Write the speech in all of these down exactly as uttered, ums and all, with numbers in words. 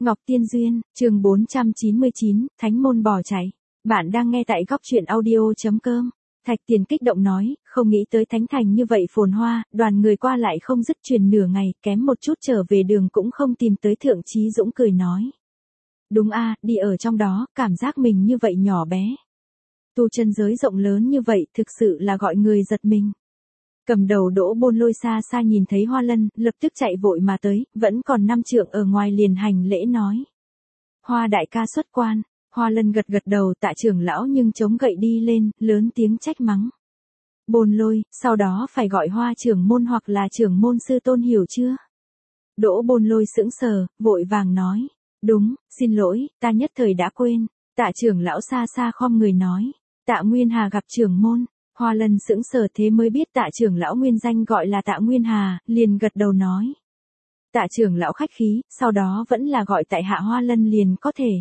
Ngọc Tiên Duyên, chương bốn trăm chín mươi chín, Thánh môn bỏ chạy. Bạn đang nghe tại góc truyện audio.com. Thạch Tiền kích động nói, không nghĩ tới Thánh Thành như vậy phồn hoa, đoàn người qua lại không dứt truyền nửa ngày, kém một chút trở về đường cũng không tìm tới. Thượng Chí Dũng cười nói. Đúng a, đi ở trong đó, cảm giác mình như vậy nhỏ bé. Tu chân giới rộng lớn như vậy, thực sự là gọi người giật mình. Cầm đầu Đỗ Bôn Lôi xa xa nhìn thấy Hoa Lân, lập tức chạy vội mà tới, vẫn còn năm trượng ở ngoài liền hành lễ nói. Hoa đại ca xuất quan. Hoa Lân gật gật đầu, Tạ trưởng lão nhưng chống gậy đi lên, lớn tiếng trách mắng. Bôn Lôi, sau đó phải gọi Hoa trưởng môn hoặc là trưởng môn sư tôn, hiểu chưa? Đỗ Bôn Lôi sững sờ, vội vàng nói. Đúng, xin lỗi, ta nhất thời đã quên. Tạ trưởng lão xa xa khom người nói. Tạ Nguyên Hà gặp trưởng môn. Hoa Lân sững sờ thế mới biết Tạ trưởng lão nguyên danh gọi là Tạ Nguyên Hà, liền gật đầu nói. Tạ trưởng lão khách khí, sau đó vẫn là gọi tại hạ Hoa Lân liền có thể.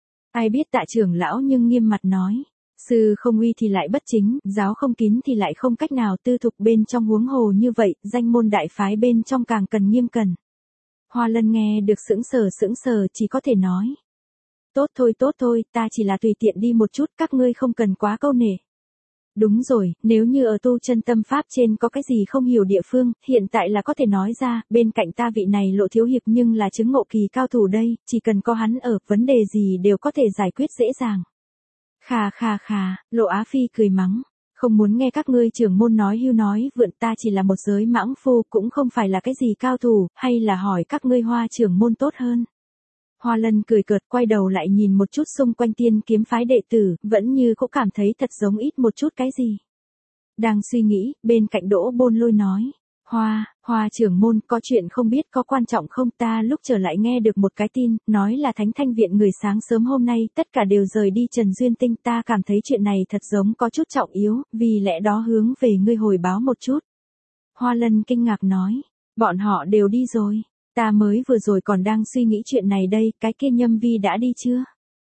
Ai biết Tạ trưởng lão nhưng nghiêm mặt nói. Sư không uy thì lại bất chính, giáo không kín thì lại không cách nào tư thục, bên trong huống hồ như vậy, danh môn đại phái bên trong càng cần nghiêm cẩn. Hoa Lân nghe được sững sờ sững sờ chỉ có thể nói. Tốt thôi tốt thôi, ta chỉ là tùy tiện đi một chút, các ngươi không cần quá câu nể. Đúng rồi, nếu như ở tu chân tâm pháp trên có cái gì không hiểu địa phương, hiện tại là có thể nói ra, bên cạnh ta vị này Lộ thiếu hiệp nhưng là chứng ngộ kỳ cao thủ đây, chỉ cần có hắn ở, vấn đề gì đều có thể giải quyết dễ dàng. Khà khà khà, Lộ Á Phi cười mắng, không muốn nghe các ngươi trưởng môn nói hưu nói vượn, ta chỉ là một giới mãng phu, cũng không phải là cái gì cao thủ, hay là hỏi các ngươi Hoa trưởng môn tốt hơn. Hoa Lân cười cợt, quay đầu lại nhìn một chút xung quanh Tiên kiếm phái đệ tử, vẫn như cũng cảm thấy thật giống ít một chút cái gì. Đang suy nghĩ, bên cạnh Đỗ Bôn Lôi nói. Hoa, Hoa trưởng môn, có chuyện không biết có quan trọng không? Ta lúc trở lại nghe được một cái tin, nói là Thánh Thanh viện người sáng sớm hôm nay, tất cả đều rời đi Trần Duyên Tinh. Ta cảm thấy chuyện này thật giống có chút trọng yếu, vì lẽ đó hướng về ngươi hồi báo một chút. Hoa Lân kinh ngạc nói. Bọn họ đều đi rồi. Ta mới vừa rồi còn đang suy nghĩ chuyện này đây, cái kia Nhâm Vi đã đi chưa?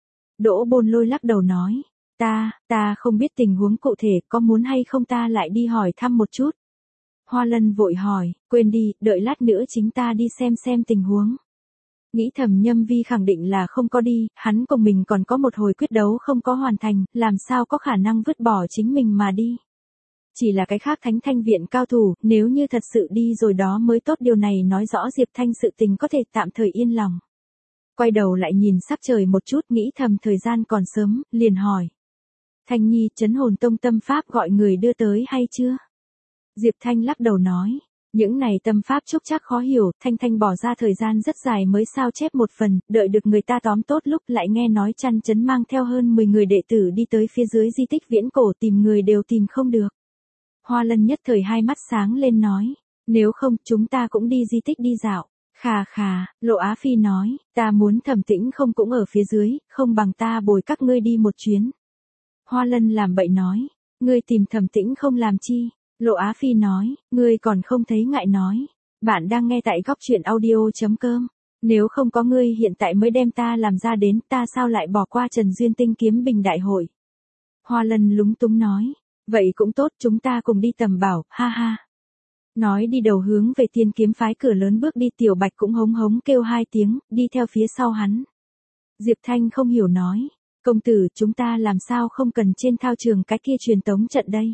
Đỗ Bôn Lôi lắc đầu nói. Ta, ta không biết tình huống cụ thể, có muốn hay không ta lại đi hỏi thăm một chút. Hoa Lân vội hỏi, quên đi, đợi lát nữa chính ta đi xem xem tình huống. Nghĩ thầm Nhâm Vi khẳng định là không có đi, hắn cùng mình còn có một hồi quyết đấu không có hoàn thành, làm sao có khả năng vứt bỏ chính mình mà đi. Chỉ là cái khác Thánh Thanh viện cao thủ, nếu như thật sự đi rồi đó mới tốt, điều này nói rõ Diệp Thanh sự tình có thể tạm thời yên lòng. Quay đầu lại nhìn sắc trời một chút, nghĩ thầm thời gian còn sớm, liền hỏi. Thanh Nhi, Trấn Hồn Tông tâm pháp gọi người đưa tới hay chưa? Diệp Thanh lắc đầu nói. Những này tâm pháp trúc chắc khó hiểu, Thanh Thanh bỏ ra thời gian rất dài mới sao chép một phần, đợi được người ta tóm tốt lúc lại nghe nói Chăn Trấn mang theo hơn mười người đệ tử đi tới phía dưới di tích viễn cổ, tìm người đều tìm không được. Hoa Lân nhất thời hai mắt sáng lên nói, nếu không chúng ta cũng đi di tích đi dạo. Khà khà, Lộ Á Phi nói, ta muốn Thẩm Tĩnh không cũng ở phía dưới, không bằng ta bồi các ngươi đi một chuyến. Hoa Lân làm bậy nói, ngươi tìm Thẩm Tĩnh không làm chi? Lộ Á Phi nói, ngươi còn không thấy ngại nói. Bạn đang nghe tại góc truyện audio.com. Nếu không có ngươi hiện tại mới đem ta làm ra đến, ta sao lại bỏ qua Trần Duyên Tinh kiếm bình đại hội? Hoa Lân lúng túng nói. Vậy cũng tốt, chúng ta cùng đi tầm bảo, ha ha. Nói đi đầu hướng về Tiên kiếm phái cửa lớn bước đi, Tiểu Bạch cũng hống hống kêu hai tiếng, đi theo phía sau hắn. Diệp Thanh không hiểu nói, công tử, chúng ta làm sao không cần trên thao trường cái kia truyền tống trận đây?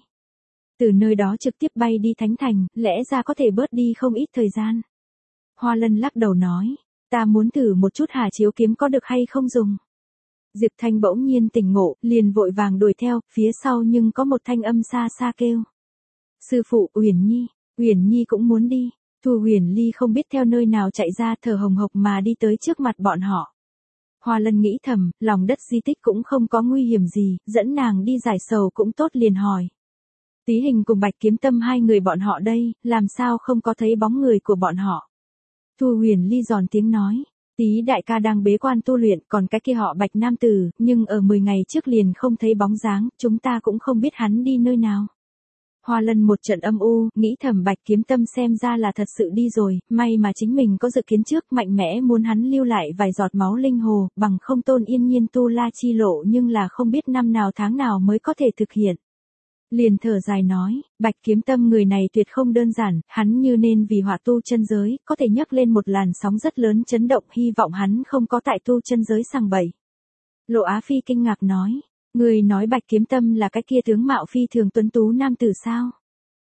Từ nơi đó trực tiếp bay đi Thánh Thành, lẽ ra có thể bớt đi không ít thời gian. Hoa Lân lắc đầu nói, ta muốn thử một chút Hà Chiếu kiếm có được hay không dùng. Diệp Thanh bỗng nhiên tỉnh ngộ, liền vội vàng đuổi theo, phía sau nhưng có một thanh âm xa xa kêu. Sư phụ, Uyển Nhi, Uyển Nhi cũng muốn đi. Thu Huyền Ly không biết theo nơi nào chạy ra, thở hồng hộc mà đi tới trước mặt bọn họ. Hoa Lân nghĩ thầm, lòng đất di tích cũng không có nguy hiểm gì, dẫn nàng đi giải sầu cũng tốt, liền hỏi. Tí Hình cùng Bạch Kiếm Tâm hai người bọn họ đây, làm sao không có thấy bóng người của bọn họ? Thu Huyền Ly giòn tiếng nói. Tí đại ca đang bế quan tu luyện, còn cái kia họ Bạch nam tử, nhưng ở mười ngày trước liền không thấy bóng dáng, chúng ta cũng không biết hắn đi nơi nào. Hoa Lân một trận âm u, nghĩ thầm Bạch Kiếm Tâm xem ra là thật sự đi rồi, may mà chính mình có dự kiến trước, mạnh mẽ muốn hắn lưu lại vài giọt máu linh hồ, bằng không Tôn Yên Nhiên tu la chi lộ, nhưng là không biết năm nào tháng nào mới có thể thực hiện. Liền thở dài nói, Bạch Kiếm Tâm người này tuyệt không đơn giản, hắn như nên vì hỏa tu chân giới, có thể nhấc lên một làn sóng rất lớn chấn động, hy vọng hắn không có tại tu chân giới sằng bậy. Lộ Á Phi kinh ngạc nói, người nói Bạch Kiếm Tâm là cái kia tướng mạo phi thường tuấn tú nam tử sao?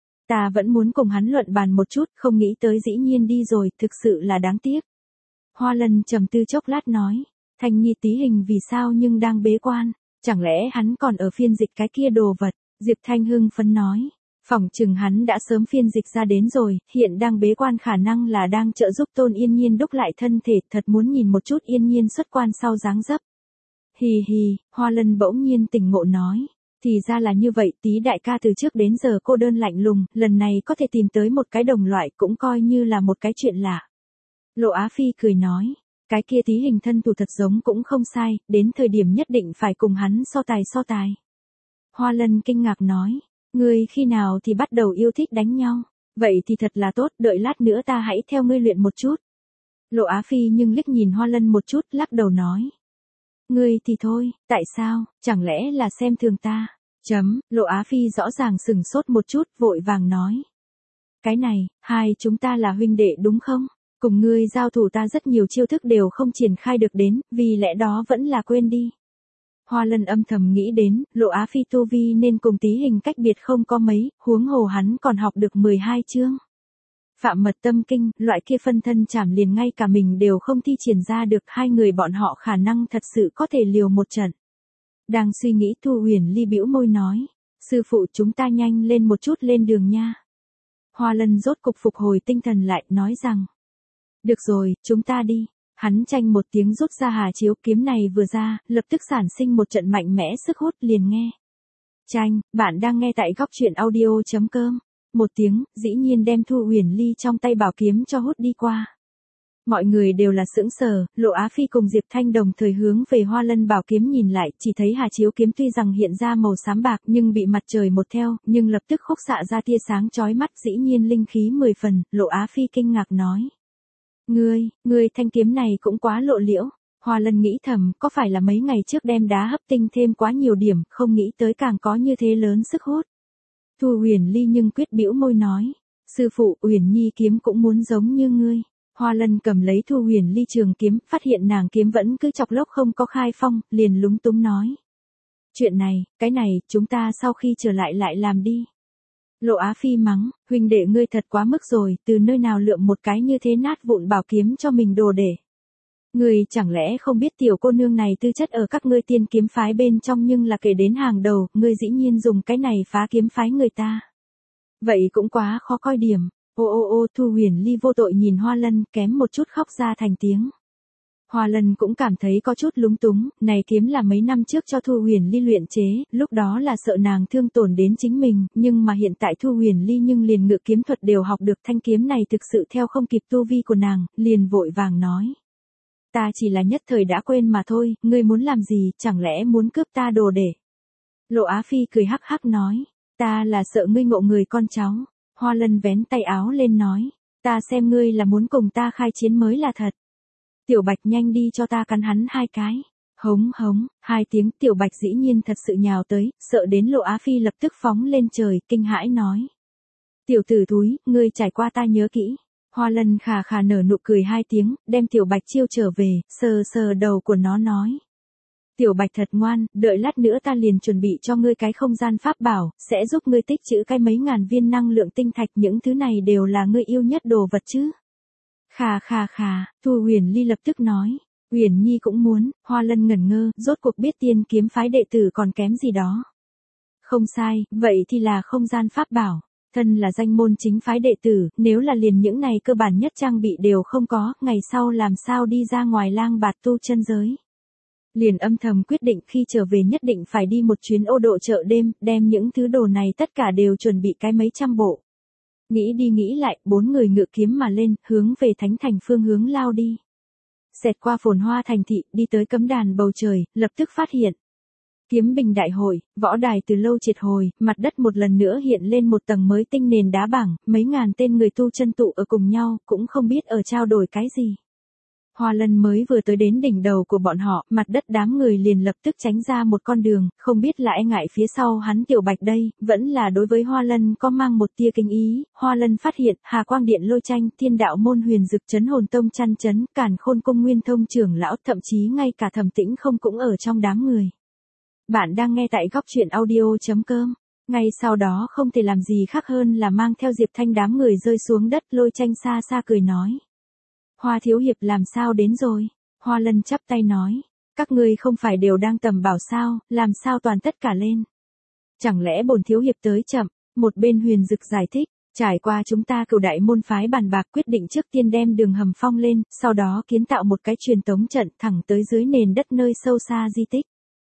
Ta vẫn muốn cùng hắn luận bàn một chút, không nghĩ tới dĩ nhiên đi rồi, thực sự là đáng tiếc. Hoa Lân trầm tư chốc lát nói, Thanh Nhi tí hình vì sao nhưng đang bế quan, chẳng lẽ hắn còn ở phiên dịch cái kia đồ vật? Diệp Thanh hưng phấn nói, phỏng chừng hắn đã sớm phiên dịch ra đến rồi, hiện đang bế quan khả năng là đang trợ giúp Tôn Yên Nhiên đúc lại thân thể, thật muốn nhìn một chút Yên Nhiên xuất quan sau dáng dấp. Hì hì, Hoa Lân bỗng nhiên tỉnh ngộ nói, thì ra là như vậy, Tí đại ca từ trước đến giờ cô đơn lạnh lùng, lần này có thể tìm tới một cái đồng loại cũng coi như là một cái chuyện lạ. Lộ Á Phi cười nói, cái kia Tí hình thân thủ thật giống cũng không sai, đến thời điểm nhất định phải cùng hắn so tài so tài. Hoa Lân kinh ngạc nói, ngươi khi nào thì bắt đầu yêu thích đánh nhau, vậy thì thật là tốt, đợi lát nữa ta hãy theo ngươi luyện một chút. Lộ Á Phi nhưng liếc nhìn Hoa Lân một chút, lắc đầu nói. Ngươi thì thôi, tại sao, chẳng lẽ là xem thường ta? Chấm, Lộ Á Phi rõ ràng sừng sốt một chút, vội vàng nói. Cái này, hai chúng ta là huynh đệ đúng không? Cùng ngươi giao thủ ta rất nhiều chiêu thức đều không triển khai được đến, vì lẽ đó vẫn là quên đi. Hoa Lân âm thầm nghĩ đến, Lộ Á Phi tu vi nên cùng Tí hình cách biệt không có mấy, huống hồ hắn còn học được mười hai chương. Phạm mật tâm kinh, loại kia phân thân chảm liền ngay cả mình đều không thi triển ra được, hai người bọn họ khả năng thật sự có thể liều một trận. Đang suy nghĩ Thu Huyền Ly bĩu môi nói, sư phụ chúng ta nhanh lên một chút lên đường nha. Hoa Lân rốt cục phục hồi tinh thần lại, nói rằng, được rồi, chúng ta đi. Hắn tranh một tiếng rút ra Hà Chiếu kiếm này vừa ra, lập tức sản sinh một trận mạnh mẽ sức hút, liền nghe. Tranh, bạn đang nghe tại góc truyện audio chấm com. Một tiếng, dĩ nhiên đem Thu Huyền Ly trong tay bảo kiếm cho hút đi qua. Mọi người đều là sững sờ, Lộ Á Phi cùng Diệp Thanh đồng thời hướng về Hoa Lân bảo kiếm nhìn lại, chỉ thấy Hà Chiếu kiếm tuy rằng hiện ra màu xám bạc nhưng bị mặt trời một theo, nhưng lập tức khúc xạ ra tia sáng chói mắt, dĩ nhiên linh khí mười phần, Lộ Á Phi kinh ngạc nói. Ngươi, ngươi thanh kiếm này cũng quá lộ liễu. Hoa Lân nghĩ thầm, có phải là mấy ngày trước đem đá hấp tinh thêm quá nhiều điểm, không nghĩ tới càng có như thế lớn sức hút. Thu Huyền Ly nhưng quyết bĩu môi nói, sư phụ, Huyền Nhi kiếm cũng muốn giống như ngươi. Hoa Lân cầm lấy Thu Huyền Ly trường kiếm, phát hiện nàng kiếm vẫn cứ chọc lốc không có khai phong, liền lúng túng nói. Chuyện này, cái này, chúng ta sau khi trở lại lại làm đi. Lộ Á Phi mắng, huynh đệ ngươi thật quá mức rồi, từ nơi nào lượm một cái như thế nát vụn bảo kiếm cho mình đồ để. Ngươi chẳng lẽ không biết tiểu cô nương này tư chất ở các ngươi tiên kiếm phái bên trong nhưng là kể đến hàng đầu, ngươi dĩ nhiên dùng cái này phá kiếm phái người ta. Vậy cũng quá khó coi điểm. Ô ô ô Thu Huyền Ly vô tội nhìn Hoa Lân, kém một chút khóc ra thành tiếng. Hoa Lân cũng cảm thấy có chút lúng túng, này kiếm là mấy năm trước cho Thu Huyền Ly luyện chế, lúc đó là sợ nàng thương tổn đến chính mình, nhưng mà hiện tại Thu Huyền Ly nhưng liền ngự kiếm thuật đều học được, thanh kiếm này thực sự theo không kịp tu vi của nàng, liền vội vàng nói. Ta chỉ là nhất thời đã quên mà thôi, ngươi muốn làm gì, chẳng lẽ muốn cướp ta đồ để. Lộ Á Phi cười hắc hắc nói, ta là sợ ngươi ngộ người con cháu. Hoa Lân vén tay áo lên nói, ta xem ngươi là muốn cùng ta khai chiến mới là thật. Tiểu Bạch nhanh đi cho ta cắn hắn hai cái. Hống hống, hai tiếng Tiểu Bạch dĩ nhiên thật sự nhào tới, sợ đến Lộ Á Phi lập tức phóng lên trời, kinh hãi nói. Tiểu tử thúi, ngươi trải qua ta nhớ kỹ. Hoa Lân khà khà nở nụ cười hai tiếng, đem Tiểu Bạch chiêu trở về, sờ sờ đầu của nó nói. Tiểu Bạch thật ngoan, đợi lát nữa ta liền chuẩn bị cho ngươi cái không gian pháp bảo, sẽ giúp ngươi tích trữ cái mấy ngàn viên năng lượng tinh thạch, những thứ này đều là ngươi yêu nhất đồ vật chứ. Khà khà khà, Thu Huyền Ly lập tức nói, Huyền Nhi cũng muốn. Hoa Lân ngẩn ngơ, rốt cuộc biết tiên kiếm phái đệ tử còn kém gì đó. Không sai, vậy thì là không gian pháp bảo. Thân là danh môn chính phái đệ tử, nếu là liền những này cơ bản nhất trang bị đều không có, ngày sau làm sao đi ra ngoài lang bạt tu chân giới. Liền âm thầm quyết định khi trở về nhất định phải đi một chuyến ô độ chợ đêm, đem những thứ đồ này tất cả đều chuẩn bị cái mấy trăm bộ. Nghĩ đi nghĩ lại, bốn người ngự kiếm mà lên, hướng về Thánh Thành phương hướng lao đi. Xẹt qua phồn hoa thành thị, đi tới cấm đàn bầu trời, lập tức phát hiện. Kiếm bình đại hội, võ đài từ lâu triệt hồi, mặt đất một lần nữa hiện lên một tầng mới tinh nền đá bảng, mấy ngàn tên người tu chân tụ ở cùng nhau, cũng không biết ở trao đổi cái gì. Hoa Lân mới vừa tới đến đỉnh đầu của bọn họ, mặt đất đám người liền lập tức tránh ra một con đường, không biết là e ngại phía sau hắn Tiểu Bạch đây, vẫn là đối với Hoa Lân có mang một tia kính ý. Hoa Lân phát hiện, Hà Quang Điện Lôi Tranh, Thiên Đạo Môn Huyền Dực Trấn Hồn Tông Chăn Chấn, Càn Khôn Cung Nguyên Thông trưởng lão, thậm chí ngay cả Thẩm Tĩnh Không cũng ở trong đám người. Bạn đang nghe tại góc truyện audio chấm com. Ngay sau đó không thể làm gì khác hơn là mang theo Diệp Thanh đám người rơi xuống đất. Lôi Tranh xa xa cười nói. Hoa thiếu hiệp làm sao đến rồi? Hoa Lân chắp tay nói. Các ngươi không phải đều đang tầm bảo sao, làm sao toàn tất cả lên? Chẳng lẽ bổn thiếu hiệp tới chậm? Một bên Huyền Dực giải thích. Trải qua chúng ta Cửu Đại môn phái bàn bạc quyết định trước tiên đem đường hầm phong lên, sau đó kiến tạo một cái truyền tống trận thẳng tới dưới nền đất nơi sâu xa di tích.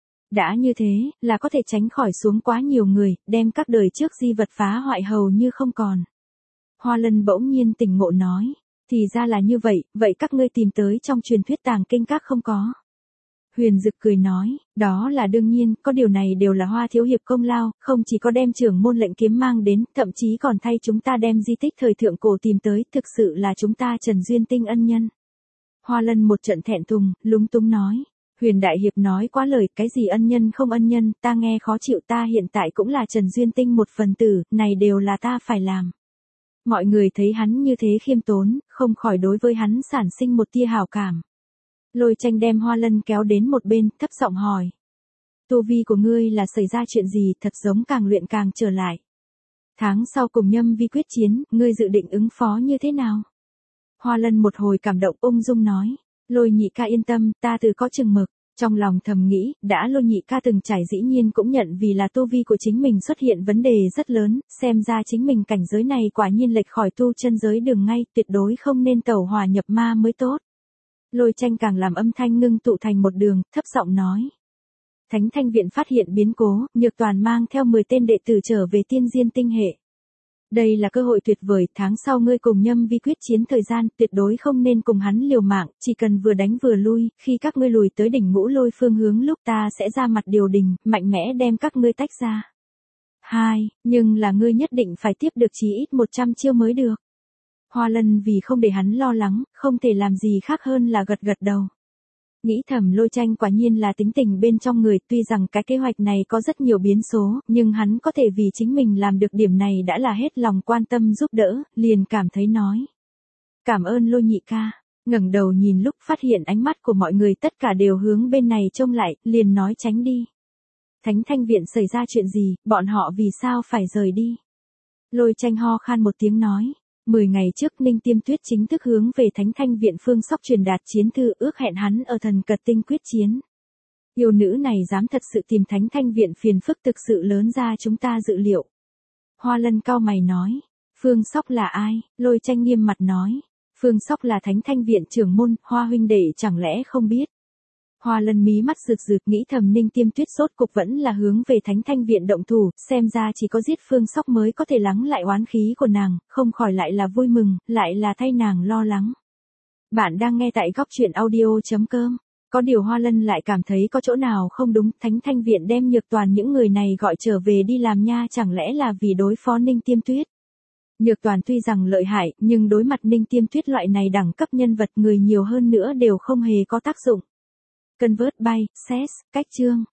Đã như thế, là có thể tránh khỏi xuống quá nhiều người, đem các đời trước di vật phá hoại hầu như không còn. Hoa Lân bỗng nhiên tỉnh ngộ nói. Thì ra là như vậy, vậy các ngươi tìm tới trong truyền thuyết tàng kinh các không có? Huyền Dực cười nói, đó là đương nhiên, có điều này đều là Hoa thiếu hiệp công lao, không chỉ có đem trưởng môn lệnh kiếm mang đến, thậm chí còn thay chúng ta đem di tích thời thượng cổ tìm tới, thực sự là chúng ta Trần Duyên Tinh ân nhân. Hoa Lân một trận thẹn thùng, lúng túng nói. Huyền Đại Hiệp nói quá lời, cái gì ân nhân không ân nhân, ta nghe khó chịu, ta hiện tại cũng là Trần Duyên Tinh một phần tử, này đều là ta phải làm. Mọi người thấy hắn như thế khiêm tốn, không khỏi đối với hắn sản sinh một tia hảo cảm. Lôi Tranh đem Hoa Lân kéo đến một bên, thấp giọng hỏi. Tu vi của ngươi là xảy ra chuyện gì, thật giống càng luyện càng trở lại. Tháng sau cùng Nhâm Vi quyết chiến, ngươi dự định ứng phó như thế nào? Hoa Lân một hồi cảm động ung dung nói. Lôi nhị ca yên tâm, ta từ có chừng mực. Trong lòng thầm nghĩ, đã Lôi nhị ca từng trải dĩ nhiên cũng nhận vì là tu vi của chính mình xuất hiện vấn đề rất lớn, xem ra chính mình cảnh giới này quả nhiên lệch khỏi tu chân giới đường ngay, tuyệt đối không nên tẩu hỏa nhập ma mới tốt. Lôi Tranh càng làm âm thanh ngưng tụ thành một đường, thấp giọng nói. Thánh Thanh Viện phát hiện biến cố, Nhược Toàn mang theo mười tên đệ tử trở về Tiên Diên Tinh hệ. Đây là cơ hội tuyệt vời, tháng sau ngươi cùng Nhâm Vi quyết chiến thời gian, tuyệt đối không nên cùng hắn liều mạng, chỉ cần vừa đánh vừa lui, khi các ngươi lùi tới đỉnh Ngũ Lôi phương hướng lúc ta sẽ ra mặt điều đình, mạnh mẽ đem các ngươi tách ra. Hai, nhưng là ngươi nhất định phải tiếp được chí ít một trăm chiêu mới được. Hoa Lân vì không để hắn lo lắng, không thể làm gì khác hơn là gật gật đầu. Nghĩ thầm Lôi Tranh quả nhiên là tính tình bên trong người, tuy rằng cái kế hoạch này có rất nhiều biến số, nhưng hắn có thể vì chính mình làm được điểm này đã là hết lòng quan tâm giúp đỡ, liền cảm thấy nói. Cảm ơn Lôi nhị ca, ngẩng đầu nhìn lúc phát hiện ánh mắt của mọi người tất cả đều hướng bên này trông lại, liền nói tránh đi. Thánh Thanh Viện xảy ra chuyện gì, bọn họ vì sao phải rời đi? Lôi Tranh ho khan một tiếng nói. Mười ngày trước Ninh Tiêm Tuyết chính thức hướng về Thánh Thanh Viện phương Sóc truyền đạt chiến thư ước hẹn hắn ở Thần Cật Tinh quyết chiến. Yêu nữ này dám thật sự tìm Thánh Thanh Viện phiền phức thực sự lớn ra chúng ta dự liệu. Hoa Lân cau mày nói. Phương Sóc là ai? Lôi Tranh nghiêm mặt nói. Phương Sóc là Thánh Thanh Viện trưởng môn, Hoa huynh đệ chẳng lẽ không biết. Hoa Lân mí mắt rực rực nghĩ thầm Ninh Tiêm Tuyết sốt cục vẫn là hướng về Thánh Thanh Viện động thủ, xem ra chỉ có giết Phương Sóc mới có thể lắng lại oán khí của nàng, không khỏi lại là vui mừng, lại là thay nàng lo lắng. Bạn đang nghe tại góc truyện audio chấm com. Có điều Hoa Lân lại cảm thấy có chỗ nào không đúng, Thánh Thanh Viện đem Nhược Toàn những người này gọi trở về đi làm nha, chẳng lẽ là vì đối phó Ninh Tiêm Tuyết. Nhược Toàn tuy rằng lợi hại, nhưng đối mặt Ninh Tiêm Tuyết loại này đẳng cấp nhân vật người nhiều hơn nữa đều không hề có tác dụng. Convert by, S E S, cách chương.